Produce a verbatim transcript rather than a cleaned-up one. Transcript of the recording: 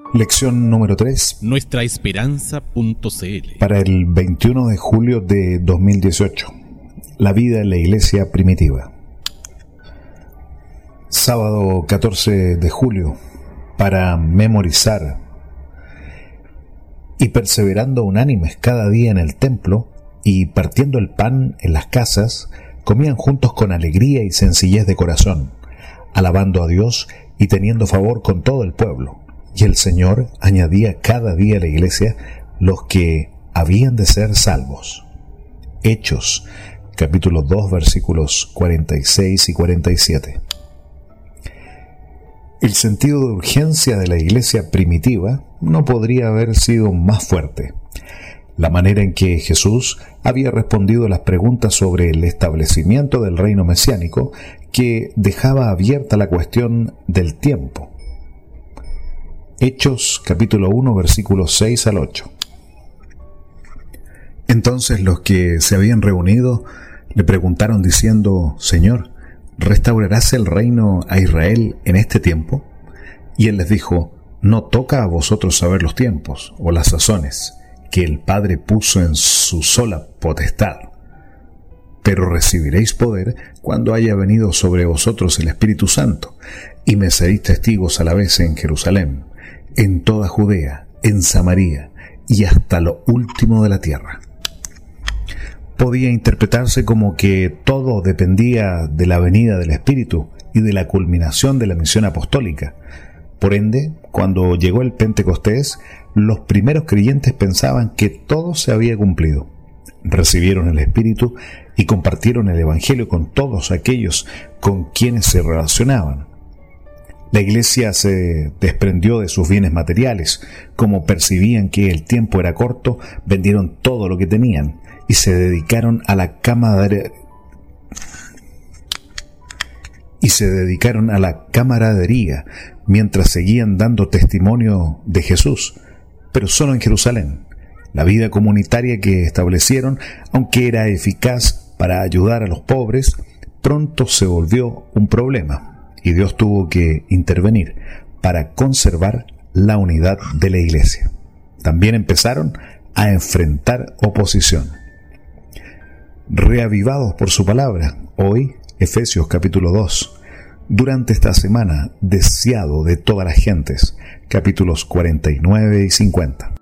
Lección número tres. nuestra esperanza punto c l. Para el veintiuno de julio de dos mil dieciocho. La vida en la iglesia primitiva. Sábado catorce de julio. Para memorizar. Y perseverando unánimes cada día en el templo, y partiendo el pan en las casas, comían juntos con alegría y sencillez de corazón, alabando a Dios y teniendo favor con todo el pueblo. Y el Señor añadía cada día a la iglesia los que habían de ser salvos. Hechos, capítulo dos, versículos cuarenta y seis y cuarenta y siete. El sentido de urgencia de la iglesia primitiva no podría haber sido más fuerte. La manera en que Jesús había respondido a las preguntas sobre el establecimiento del reino mesiánico, que dejaba abierta la cuestión del tiempo. Hechos capítulo uno, versículos seis al ocho. Entonces los que se habían reunido le preguntaron diciendo: Señor, ¿restaurarás el reino a Israel en este tiempo? Y él les dijo: No toca a vosotros saber los tiempos o las sazones que el Padre puso en su sola potestad. Pero recibiréis poder cuando haya venido sobre vosotros el Espíritu Santo, y me seréis testigos a la vez en Jerusalén, en toda Judea, en Samaria y hasta lo último de la tierra. Podía interpretarse como que todo dependía de la venida del Espíritu y de la culminación de la misión apostólica. Por ende, cuando llegó el Pentecostés, los primeros creyentes pensaban que todo se había cumplido. Recibieron el Espíritu y compartieron el Evangelio con todos aquellos con quienes se relacionaban. La iglesia se desprendió de sus bienes materiales. Como percibían que el tiempo era corto, vendieron todo lo que tenían y se dedicaron a la camaradería y se dedicaron a la camaradería mientras seguían dando testimonio de Jesús, pero solo en Jerusalén. La vida comunitaria que establecieron, aunque era eficaz para ayudar a los pobres, pronto se volvió un problema. Y Dios tuvo que intervenir para conservar la unidad de la iglesia. También empezaron a enfrentar oposición. Reavivados por su palabra, hoy, Efesios capítulo dos, durante esta semana, deseado de todas las gentes, capítulos cuarenta y nueve y cincuenta.